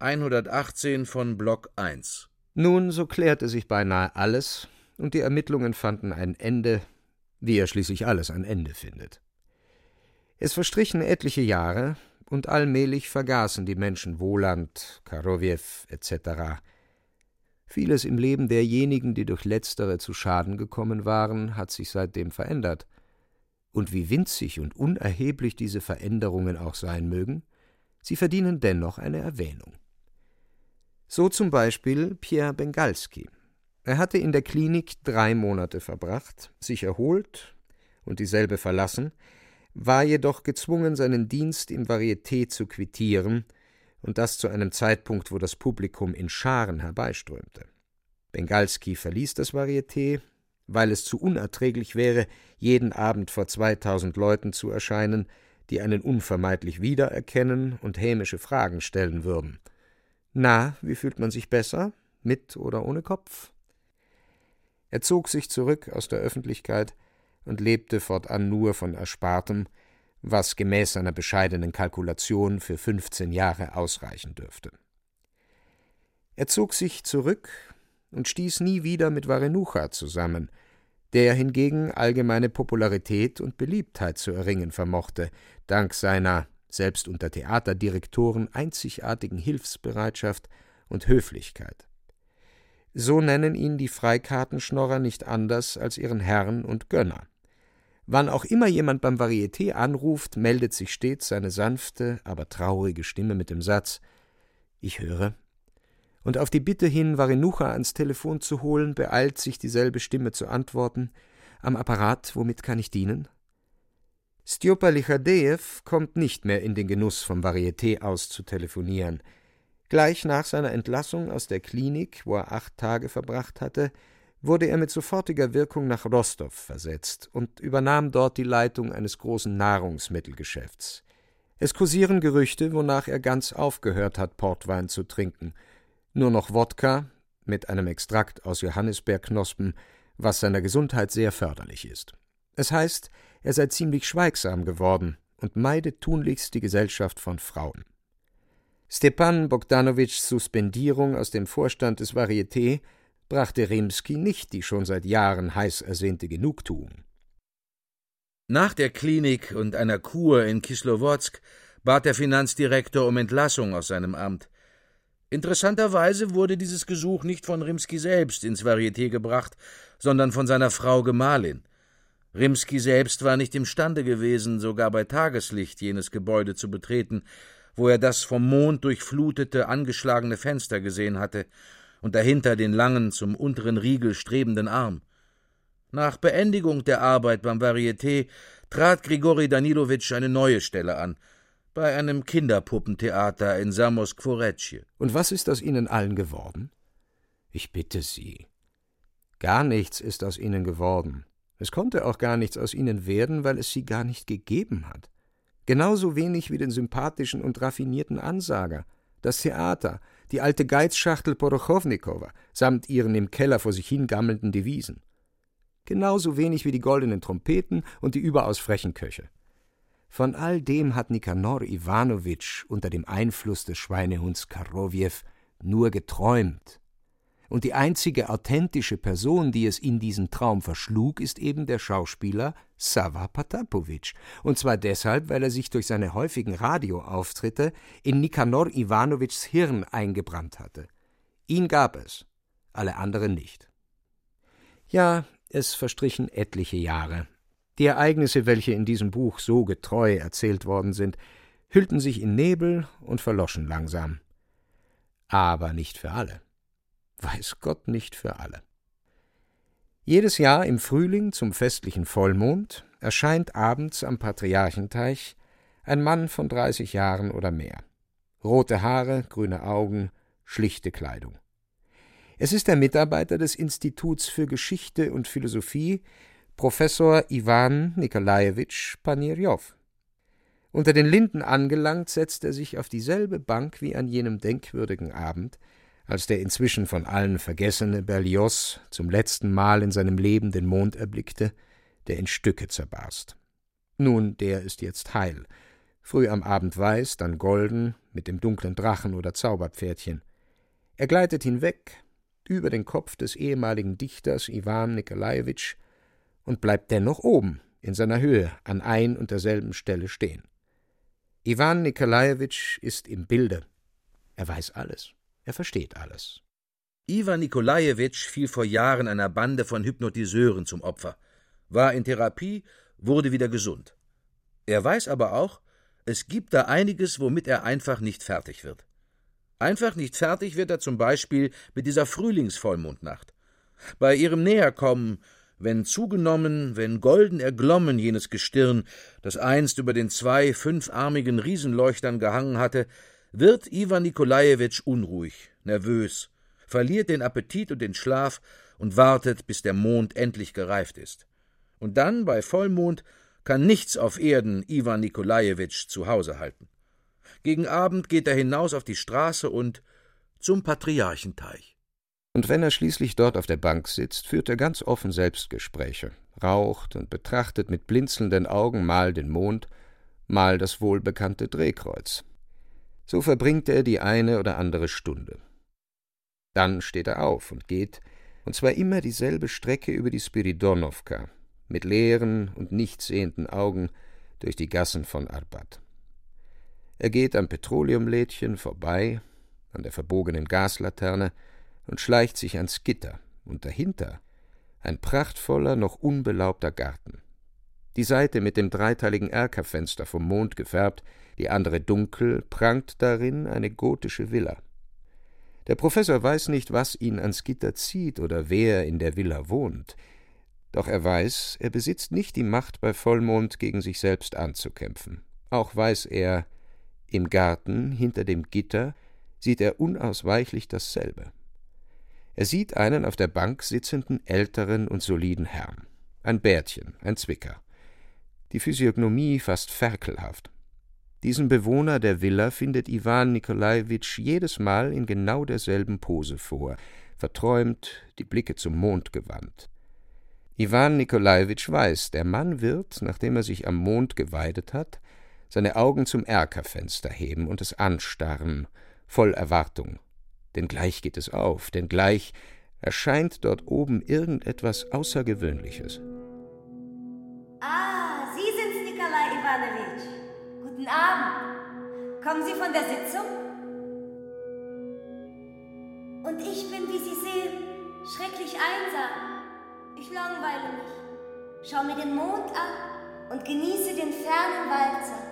118 von Block 1. Nun, so klärte sich beinahe alles, und die Ermittlungen fanden ein Ende, wie ja schließlich alles ein Ende findet. Es verstrichen etliche Jahre, und allmählich vergaßen die Menschen Woland, Korowjew etc. Vieles im Leben derjenigen, die durch Letztere zu Schaden gekommen waren, hat sich seitdem verändert. Und wie winzig und unerheblich diese Veränderungen auch sein mögen, sie verdienen dennoch eine Erwähnung. So zum Beispiel Pierre Bengalski. Er hatte in der Klinik 3 Monate verbracht, sich erholt und dieselbe verlassen, war jedoch gezwungen, seinen Dienst im Varieté zu quittieren, und das zu einem Zeitpunkt, wo das Publikum in Scharen herbeiströmte. Bengalski verließ das Varieté, weil es zu unerträglich wäre, jeden Abend vor 2000 Leuten zu erscheinen, die einen unvermeidlich wiedererkennen und hämische Fragen stellen würden. »Na, wie fühlt man sich besser? Mit oder ohne Kopf?« Er zog sich zurück aus der Öffentlichkeit und lebte fortan nur von Erspartem, was gemäß seiner bescheidenen Kalkulation für 15 Jahre ausreichen dürfte. Er zog sich zurück und stieß nie wieder mit Varenucha zusammen, der hingegen allgemeine Popularität und Beliebtheit zu erringen vermochte, dank seiner, selbst unter Theaterdirektoren, einzigartigen Hilfsbereitschaft und Höflichkeit. So nennen ihn die Freikartenschnorrer nicht anders als ihren Herrn und Gönner. Wann auch immer jemand beim Varieté anruft, meldet sich stets seine sanfte, aber traurige Stimme mit dem Satz: »Ich höre.« Und auf die Bitte hin, Varenucha ans Telefon zu holen, beeilt sich dieselbe Stimme zu antworten: »Am Apparat, womit kann ich dienen?« Stjopa Lichadejew kommt nicht mehr in den Genuss, vom Varieté aus zu telefonieren. Gleich nach seiner Entlassung aus der Klinik, wo er 8 Tage verbracht hatte, wurde er mit sofortiger Wirkung nach Rostow versetzt und übernahm dort die Leitung eines großen Nahrungsmittelgeschäfts. Es kursieren Gerüchte, wonach er ganz aufgehört hat, Portwein zu trinken. Nur noch Wodka mit einem Extrakt aus Johannisbeerknospen, was seiner Gesundheit sehr förderlich ist. Es heißt, er sei ziemlich schweigsam geworden und meide tunlichst die Gesellschaft von Frauen. Stepan Bogdanowitschs Suspendierung aus dem Vorstand des Varieté brachte Rimski nicht die schon seit Jahren heiß ersehnte Genugtuung. Nach der Klinik und einer Kur in Kislowodsk bat der Finanzdirektor um Entlassung aus seinem Amt. Interessanterweise wurde dieses Gesuch nicht von Rimski selbst ins Varieté gebracht, sondern von seiner Frau Gemahlin. Rimski selbst war nicht imstande gewesen, sogar bei Tageslicht jenes Gebäude zu betreten, wo er das vom Mond durchflutete, angeschlagene Fenster gesehen hatte und dahinter den langen, zum unteren Riegel strebenden Arm. Nach Beendigung der Arbeit beim Varieté trat Grigori Danilowitsch eine neue Stelle an, bei einem Kinderpuppentheater in Zamoskvoretschje. Und was ist aus ihnen allen geworden? Ich bitte Sie. Gar nichts ist aus ihnen geworden. Es konnte auch gar nichts aus ihnen werden, weil es sie gar nicht gegeben hat. Genauso wenig wie den sympathischen und raffinierten Ansager, das Theater, die alte Geizschachtel Porochownikowa samt ihren im Keller vor sich hingammelnden Devisen. Genauso wenig wie die goldenen Trompeten und die überaus frechen Köche. Von all dem hat Nikanor Iwanowitsch unter dem Einfluss des Schweinehunds Karowjew nur geträumt. Und die einzige authentische Person, die es in diesen Traum verschlug, ist eben der Schauspieler Sava Potapowitsch. Und zwar deshalb, weil er sich durch seine häufigen Radioauftritte in Nikanor Iwanowitschs Hirn eingebrannt hatte. Ihn gab es, alle anderen nicht. Ja, es verstrichen etliche Jahre. Die Ereignisse, welche in diesem Buch so getreu erzählt worden sind, hüllten sich in Nebel und verloschen langsam. Aber nicht für alle. Weiß Gott, nicht für alle. Jedes Jahr im Frühling zum festlichen Vollmond erscheint abends am Patriarchenteich ein Mann von 30 Jahren oder mehr. Rote Haare, grüne Augen, schlichte Kleidung. Es ist der Mitarbeiter des Instituts für Geschichte und Philosophie, Professor Iwan Nikolajewitsch Panirjow. Unter den Linden angelangt, setzt er sich auf dieselbe Bank wie an jenem denkwürdigen Abend, als der inzwischen von allen vergessene Berlioz zum letzten Mal in seinem Leben den Mond erblickte, der in Stücke zerbarst. Nun, der ist jetzt heil, früh am Abend weiß, dann golden, mit dem dunklen Drachen oder Zauberpferdchen. Er gleitet hinweg, über den Kopf des ehemaligen Dichters Iwan Nikolajewitsch und bleibt dennoch oben, in seiner Höhe, an ein und derselben Stelle stehen. Iwan Nikolajewitsch ist im Bilde. Er weiß alles. Er versteht alles. Iwan Nikolajewitsch fiel vor Jahren einer Bande von Hypnotiseuren zum Opfer, war in Therapie, wurde wieder gesund. Er weiß aber auch, es gibt da einiges, womit er einfach nicht fertig wird. Einfach nicht fertig wird er zum Beispiel mit dieser Frühlingsvollmondnacht. Bei ihrem Näherkommen, wenn zugenommen, wenn golden erglommen jenes Gestirn, das einst über den 2 fünfarmigen Riesenleuchtern gehangen hatte, wird Iwan Nikolajewitsch unruhig, nervös, verliert den Appetit und den Schlaf und wartet, bis der Mond endlich gereift ist. Und dann, bei Vollmond, kann nichts auf Erden Iwan Nikolajewitsch zu Hause halten. Gegen Abend geht er hinaus auf die Straße und zum Patriarchenteich. Und wenn er schließlich dort auf der Bank sitzt, führt er ganz offen Selbstgespräche, raucht und betrachtet mit blinzelnden Augen mal den Mond, mal das wohlbekannte Drehkreuz. So verbringt er die eine oder andere Stunde. Dann steht er auf und geht, und zwar immer dieselbe Strecke über die Spiridonowka, mit leeren und nichtsehenden Augen durch die Gassen von Arbat. Er geht am Petroleumlädchen vorbei, an der verbogenen Gaslaterne, und schleicht sich ans Gitter, und dahinter ein prachtvoller, noch unbelaubter Garten. Die Seite mit dem dreiteiligen Erkerfenster vom Mond gefärbt, die andere dunkel, prangt darin eine gotische Villa. Der Professor weiß nicht, was ihn ans Gitter zieht oder wer in der Villa wohnt. Doch er weiß, er besitzt nicht die Macht, bei Vollmond gegen sich selbst anzukämpfen. Auch weiß er, im Garten, hinter dem Gitter, sieht er unausweichlich dasselbe. Er sieht einen auf der Bank sitzenden älteren und soliden Herrn. Ein Bärtchen, ein Zwicker. Die Physiognomie fast ferkelhaft. Diesen Bewohner der Villa findet Iwan Nikolajewitsch jedes Mal in genau derselben Pose vor, verträumt, die Blicke zum Mond gewandt. Iwan Nikolajewitsch weiß, der Mann wird, nachdem er sich am Mond geweidet hat, seine Augen zum Erkerfenster heben und es anstarren, voll Erwartung. Denn gleich geht es auf, denn gleich erscheint dort oben irgendetwas Außergewöhnliches. Ah, Sie sind's, Nikolai Iwanowitsch. Guten Abend. Kommen Sie von der Sitzung? Und ich bin, wie Sie sehen, schrecklich einsam. Ich langweile mich. schau mir den Mond an und genieße den fernen Walzer.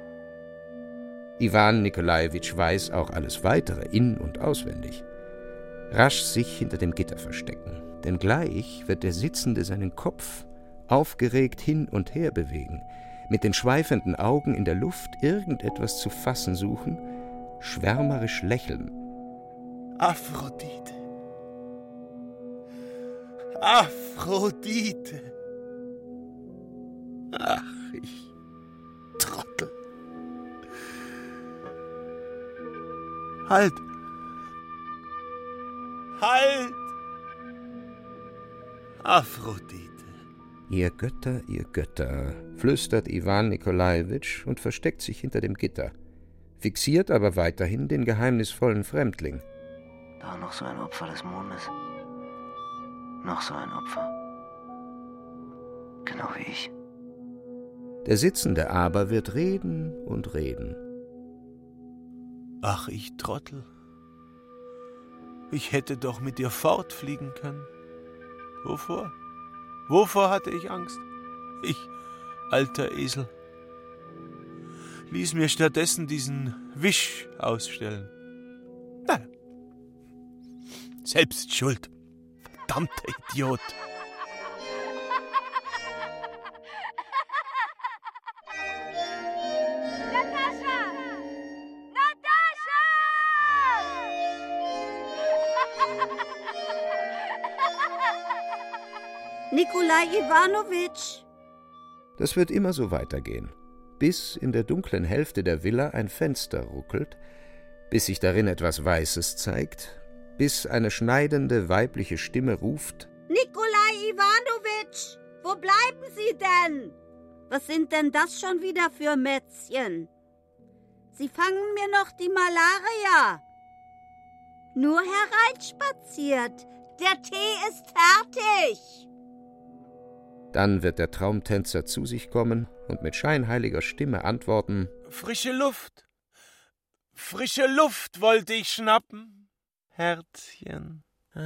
Iwan Nikolajewitsch weiß auch alles Weitere in- und auswendig. Rasch sich hinter dem Gitter verstecken, denn gleich wird der Sitzende seinen Kopf aufgeregt hin und her bewegen, mit den schweifenden Augen in der Luft irgendetwas zu fassen suchen, schwärmerisch lächeln. Aphrodite. Aphrodite. Ach, ich Trottel. Halt! Halt! Aphrodite. Ihr Götter, flüstert Iwan Nikolajewitsch und versteckt sich hinter dem Gitter, fixiert aber weiterhin den geheimnisvollen Fremdling. Da noch so ein Opfer des Mondes. Noch so ein Opfer. Genau wie ich. Der Sitzende aber wird reden und reden. Ach, ich Trottel. Ich hätte doch mit dir fortfliegen können. Wovor? Wovor hatte ich Angst? Ich, alter Esel. Ließ mir stattdessen diesen Wisch ausstellen. Na, selbst schuld. Verdammter Idiot. Nikolai Iwanowitsch! Das wird immer so weitergehen, bis in der dunklen Hälfte der Villa ein Fenster ruckelt, bis sich darin etwas Weißes zeigt, bis eine schneidende weibliche Stimme ruft: Nikolai Iwanowitsch! Wo bleiben Sie denn? Was sind denn das schon wieder für Mätzchen? Sie fangen mir noch die Malaria. Nur hereinspaziert. Der Tee ist fertig. Dann wird der Traumtänzer zu sich kommen und mit scheinheiliger Stimme antworten: Frische Luft. Frische Luft wollte ich schnappen, Herzchen.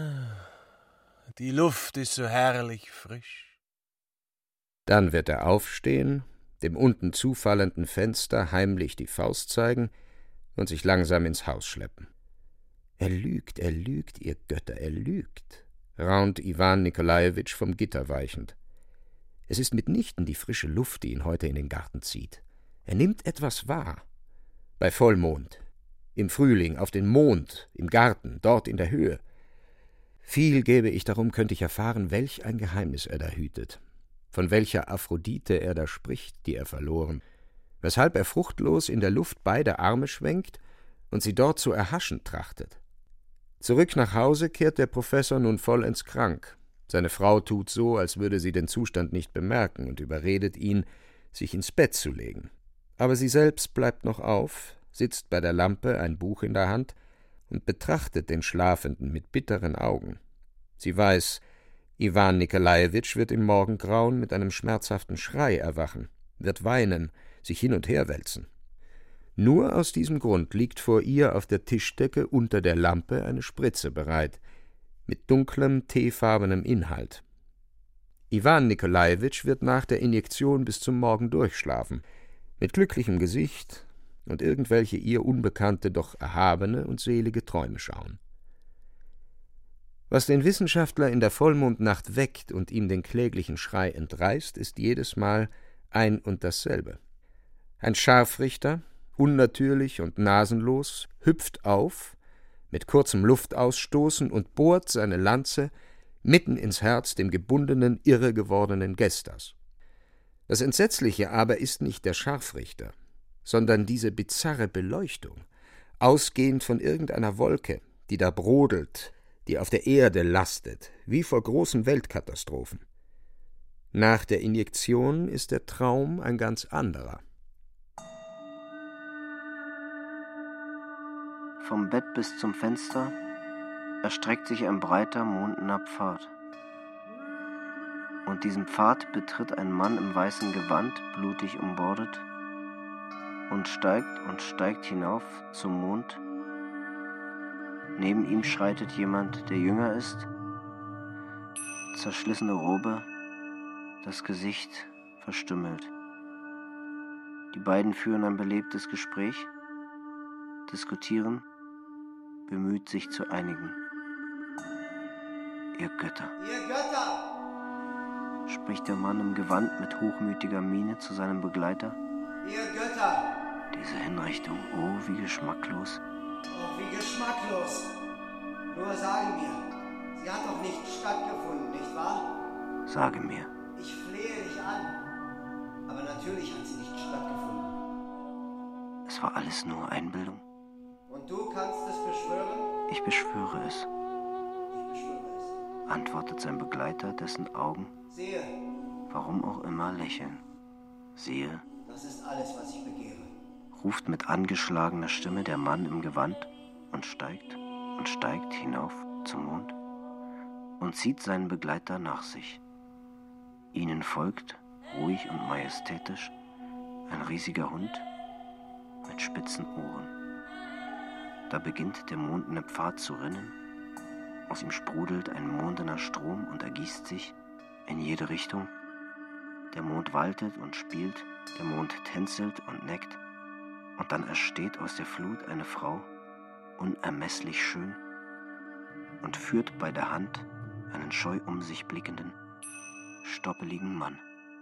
Die Luft ist so herrlich frisch. Dann wird er aufstehen, dem unten zufallenden Fenster heimlich die Faust zeigen und sich langsam ins Haus schleppen. Er lügt, ihr Götter, er lügt, raunt Iwan Nikolajewitsch vom Gitter weichend. Es ist mitnichten die frische Luft, die ihn heute in den Garten zieht. Er nimmt etwas wahr. Bei Vollmond, im Frühling, auf den Mond, im Garten, dort in der Höhe. Viel gäbe ich darum, könnte ich erfahren, welch ein Geheimnis er da hütet, von welcher Aphrodite er da spricht, die er verloren, weshalb er fruchtlos in der Luft beide Arme schwenkt und sie dort zu erhaschen trachtet. Zurück nach Hause kehrt der Professor nun vollends krank. Seine Frau tut so, als würde sie den Zustand nicht bemerken und überredet ihn, sich ins Bett zu legen. Aber sie selbst bleibt noch auf, sitzt bei der Lampe, ein Buch in der Hand und betrachtet den Schlafenden mit bitteren Augen. Sie weiß, Iwan Nikolajewitsch wird im Morgengrauen mit einem schmerzhaften Schrei erwachen, wird weinen, sich hin und her wälzen. Nur aus diesem Grund liegt vor ihr auf der Tischdecke unter der Lampe eine Spritze bereit, mit dunklem, teefarbenem Inhalt. Iwan Nikolajewitsch wird nach der Injektion bis zum Morgen durchschlafen, mit glücklichem Gesicht und irgendwelche ihr unbekannte, doch erhabene und selige Träume schauen. Was den Wissenschaftler in der Vollmondnacht weckt und ihm den kläglichen Schrei entreißt, ist jedes Mal ein und dasselbe. Ein Scharfrichter, unnatürlich und nasenlos, hüpft auf, mit kurzem Luftausstoßen und bohrt seine Lanze mitten ins Herz dem gebundenen, irre gewordenen Gestas. Das Entsetzliche aber ist nicht der Scharfrichter, sondern diese bizarre Beleuchtung, ausgehend von irgendeiner Wolke, die da brodelt, die auf der Erde lastet, wie vor großen Weltkatastrophen. Nach der Injektion ist der Traum ein ganz anderer. Vom Bett bis zum Fenster erstreckt sich ein breiter, mondner Pfad. Und diesen Pfad betritt ein Mann im weißen Gewand, blutig umbordet, und steigt hinauf zum Mond. Neben ihm schreitet jemand, der jünger ist, zerschlissene Robe, das Gesicht verstümmelt. Die beiden führen ein belebtes Gespräch, diskutieren, bemüht sich zu einigen. Ihr Götter, spricht der Mann im Gewand mit hochmütiger Miene zu seinem Begleiter. Ihr Götter! Diese Hinrichtung, oh, wie geschmacklos. Oh, wie geschmacklos! Nur sagen mir, sie hat doch nicht stattgefunden, nicht wahr? Sage mir. Ich flehe dich an. Aber natürlich hat sie nicht stattgefunden. Es war alles nur Einbildung. Und du kannst es beschwören? Ich beschwöre es, Ich beschwöre es. antwortet sein Begleiter, dessen Augen, Sehe, warum auch immer, lächeln. Sehe, das ist alles, was ich begehre. ruft mit angeschlagener Stimme der Mann im Gewand und steigt hinauf zum Mond und zieht seinen Begleiter nach sich. Ihnen folgt, ruhig und majestätisch, ein riesiger Hund mit spitzen Ohren. Da beginnt der mondene Pfad zu rinnen, aus ihm sprudelt ein mondener Strom und ergießt sich in jede Richtung. Der Mond waltet und spielt, der Mond tänzelt und neckt, und dann ersteht aus der Flut eine Frau, unermesslich schön, und führt bei der Hand einen scheu um sich blickenden, stoppeligen Mann.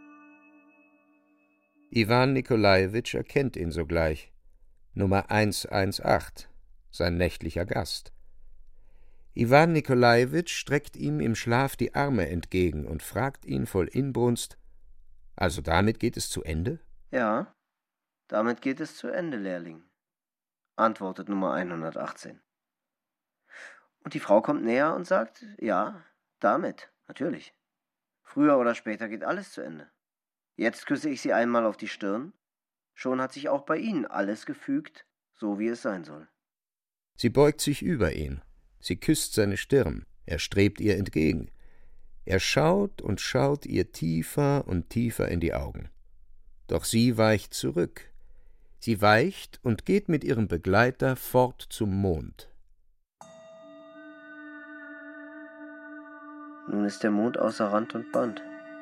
Iwan Nikolajewitsch erkennt ihn sogleich. Nummer 118, sein nächtlicher Gast. Iwan Nikolajewitsch streckt ihm im Schlaf die Arme entgegen und fragt ihn voll Inbrunst: Also damit geht es zu Ende? Ja, damit geht es zu Ende, Lehrling, antwortet Nummer 118. Und die Frau kommt näher und sagt: Ja, damit, natürlich. Früher oder später geht alles zu Ende. Jetzt küsse ich sie einmal auf die Stirn, schon hat sich auch bei Ihnen alles gefügt, so wie es sein soll. Sie beugt sich über ihn, sie küsst seine Stirn, er strebt ihr entgegen. Er schaut und schaut ihr tiefer und tiefer in die Augen. Doch sie weicht zurück. Sie weicht und geht mit ihrem Begleiter fort zum Mond. Nun ist der Mond außer Rand und Band.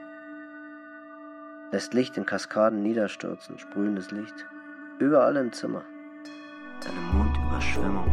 Lässt Licht in Kaskaden niederstürzen, sprühendes Licht. Überall im Zimmer. Eine Mondüberschwemmung.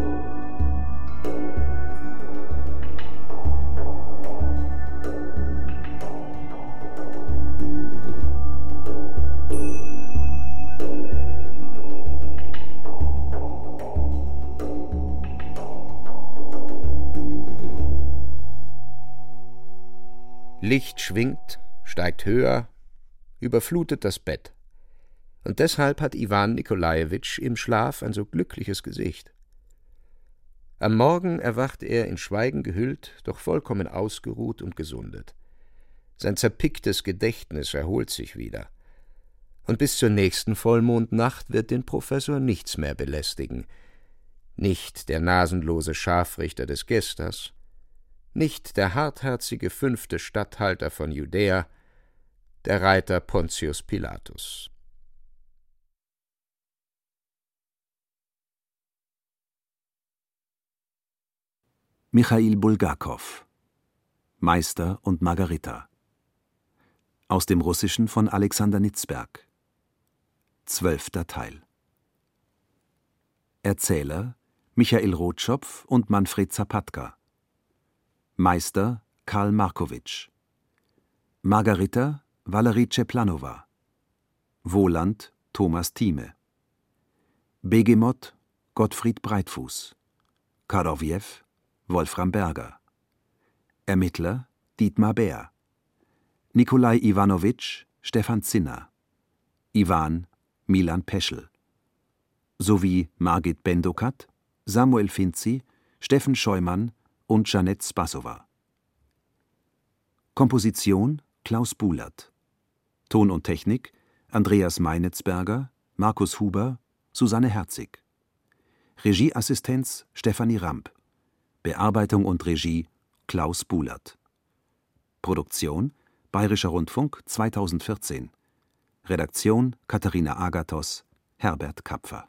Licht schwingt, steigt höher, überflutet das Bett. Und deshalb hat Iwan Nikolajewitsch im Schlaf ein so glückliches Gesicht. Am Morgen erwacht er in Schweigen gehüllt, doch vollkommen ausgeruht und gesundet. Sein zerpicktes Gedächtnis erholt sich wieder. Und bis zur nächsten Vollmondnacht wird den Professor nichts mehr belästigen. Nicht der nasenlose Scharfrichter des Gesters, nicht der hartherzige 5. Statthalter von Judäa, der Reiter Pontius Pilatus. Michail Bulgakow, Meister und Margarita. Aus dem Russischen von Alexander Nitzberg. 12. Teil. Erzähler Michail Rotschopf und Manfred Zapatka. Meister Karl Markowitsch. Margarita Valerie Czeplanova. Wohland Thomas Thieme. Begemot Gottfried Breitfuß. Karowjew Wolfram Berger. Ermittler Dietmar Bär. Nikolai Iwanowitsch Stefan Zinner. Iwan Milan Peschel. Sowie Margit Bendokat, Samuel Finzi, Steffen Scheumann und Janette Spassowa. Komposition Klaus Buhlert. Ton und Technik Andreas Meinitzberger, Markus Huber, Susanne Herzig. Regieassistenz Stefanie Ramp. Bearbeitung und Regie Klaus Buhlert. Produktion Bayerischer Rundfunk 2014. Redaktion Katharina Agathos, Herbert Kapfer.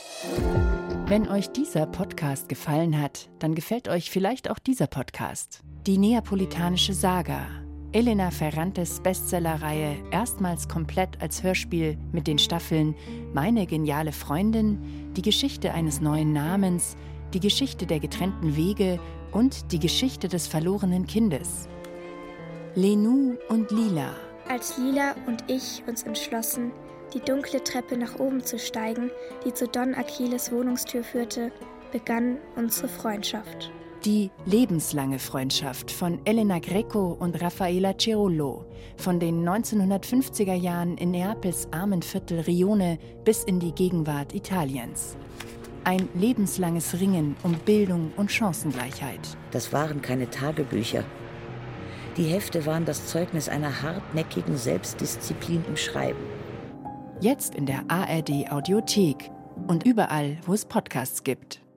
Wenn euch dieser Podcast gefallen hat, dann gefällt euch vielleicht auch dieser Podcast. Die neapolitanische Saga. Elena Ferrantes Bestsellerreihe, erstmals komplett als Hörspiel mit den Staffeln Meine geniale Freundin, die Geschichte eines neuen Namens, die Geschichte der getrennten Wege und die Geschichte des verlorenen Kindes. Lenou und Lila. Als Lila und ich uns entschlossen, die dunkle Treppe nach oben zu steigen, die zu Don Achilles Wohnungstür führte, begann unsere Freundschaft. Die lebenslange Freundschaft von Elena Greco und Raffaella Cerullo, von den 1950er Jahren in Neapels armen Viertel Rione bis in die Gegenwart Italiens. Ein lebenslanges Ringen um Bildung und Chancengleichheit. Das waren keine Tagebücher. Die Hefte waren das Zeugnis einer hartnäckigen Selbstdisziplin im Schreiben. Jetzt in der ARD Audiothek und überall, wo es Podcasts gibt.